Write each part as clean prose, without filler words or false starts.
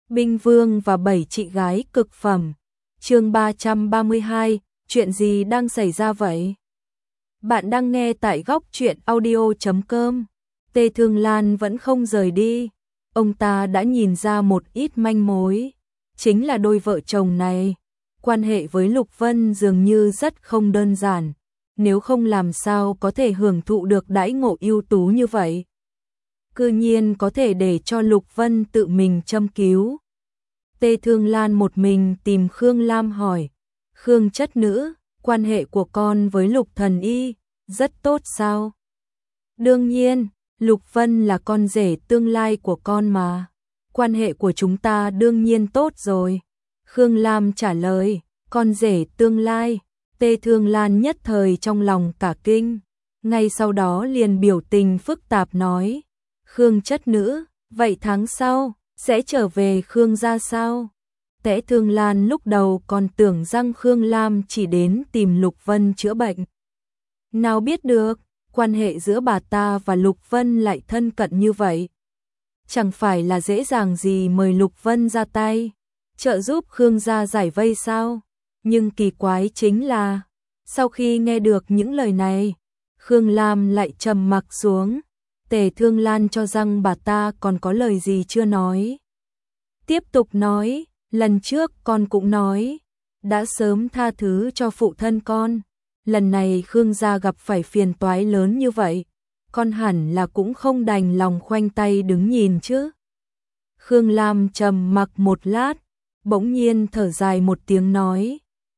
Binh Vương và 7 chị gái cực phẩm. Chương 332, chuyện gì đang xảy ra vậy? Bạn đang nghe tại góc truyện audio.com. Tề Thương Lan vẫn không rời đi. Ông ta đã nhìn ra một ít manh mối, chính là đôi vợ chồng này, quan hệ với Lục Vân dường như rất không đơn giản, nếu không làm sao có thể hưởng thụ được đãi ngộ ưu tú như vậy. Cư nhiên có thể để cho Lục Vân tự mình châm cứu. Tề Thương Lan một mình tìm Khương Lam hỏi, Khương chất nữ, quan hệ của con với Lục Thần Y rất tốt sao? Đương nhiên, Lục Vân là con rể tương lai của con mà. Quan hệ của chúng ta đương nhiên tốt rồi. Khương Lam trả lời, con rể tương lai. Tề Thương Lan nhất thời trong lòng cả kinh. Ngay sau đó liền biểu tình phức tạp nói, Khương chất nữ, vậy tháng sau sẽ trở về Khương gia sao? Tề Thương Lan lúc đầu còn tưởng rằng Khương Lam chỉ đến tìm Lục Vân chữa bệnh. Nào biết được, quan hệ giữa bà ta và Lục Vân lại thân cận như vậy. Chẳng phải là dễ dàng gì mời Lục Vân ra tay, trợ giúp Khương gia giải vây sao? Nhưng kỳ quái chính là, sau khi nghe được những lời này, Khương Lam lại trầm mặc xuống. Tề Thương Lan cho rằng bà ta còn có lời gì chưa nói. Tiếp tục nói, lần trước con cũng nói, đã sớm tha thứ cho phụ thân con. Lần này Khương gia gặp phải phiền toái lớn như vậy, con hẳn là cũng không đành lòng khoanh tay đứng nhìn chứ. Khương Lam trầm mặc một lát, bỗng nhiên thở dài một tiếng nói,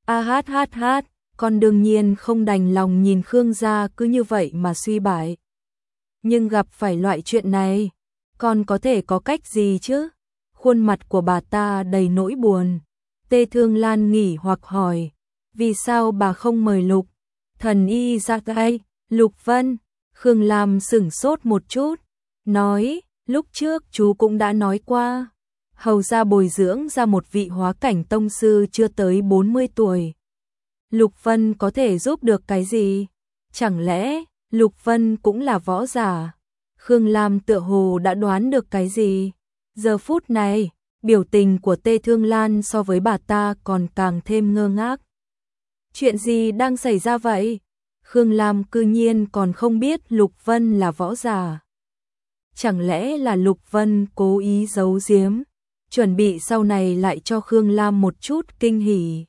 hát, con đương nhiên không đành lòng nhìn Khương gia cứ như vậy mà suy bại. Nhưng gặp phải loại chuyện này, con có thể có cách gì chứ? Khuôn mặt của bà ta đầy nỗi buồn. Tề Thương Lan nghỉ hoặc hỏi, vì sao bà không mời Lục Thần Y ra tay? Lục Vân. Khương Lam sửng sốt một chút, nói, lúc trước chú cũng đã nói qua, hầu ra bồi dưỡng ra một vị hóa cảnh tông sư chưa tới 40 tuổi. Lục Vân có thể giúp được cái gì? Chẳng lẽ Lục Vân cũng là võ giả? Khương Lam tựa hồ đã đoán được cái gì. Giờ phút này, biểu tình của Tề Thương Lan so với bà ta còn càng thêm ngơ ngác. Chuyện gì đang xảy ra vậy? Khương Lam cư nhiên còn không biết Lục Vân là võ giả. Chẳng lẽ là Lục Vân cố ý giấu giếm, chuẩn bị sau này lại cho Khương Lam một chút kinh hỉ.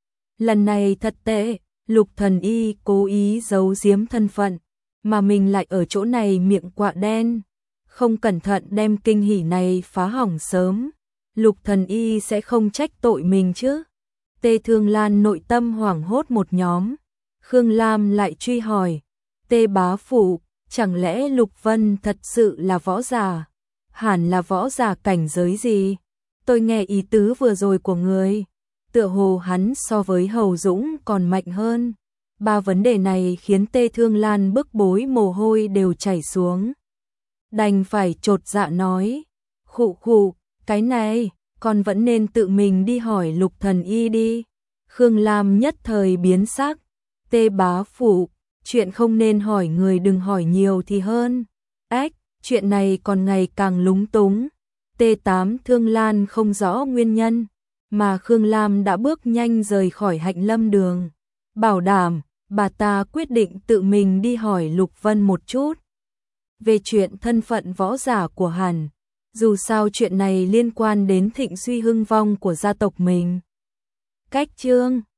Lần này thật tệ, Lục Thần Y cố ý giấu giếm thân phận, mà mình lại ở chỗ này miệng quạ đen. Không cẩn thận đem kinh hỉ này phá hỏng sớm, Lục Thần Y sẽ không trách tội mình chứ. Tề Thương Lan nội tâm hoảng hốt một nhóm. Khương Lam lại truy hỏi, Tề bá phụ, chẳng lẽ Lục Vân thật sự là võ giả? Hẳn là võ giả cảnh giới gì? Tôi nghe ý tứ vừa rồi của người, tựa hồ hắn so với Hầu Dũng còn mạnh hơn. Ba vấn đề này khiến Tề Thương Lan bức bối mồ hôi đều chảy xuống. Đành phải chột dạ nói, khụ, cái này, con vẫn nên tự mình đi hỏi Lục Thần Y đi. Khương Lam nhất thời biến sắc, Tề bá phụ, chuyện không nên hỏi người đừng hỏi nhiều thì hơn. Chuyện này còn ngày càng lúng túng. Tề Tám Thương Lan không rõ nguyên nhân, mà Khương Lam đã bước nhanh rời khỏi Hạnh Lâm Đường. Bảo đảm, bà ta quyết định tự mình đi hỏi Lục Vân một chút về chuyện thân phận võ giả của hắn. Dù sao chuyện này liên quan đến thịnh suy hưng vong của gia tộc mình. Cách chương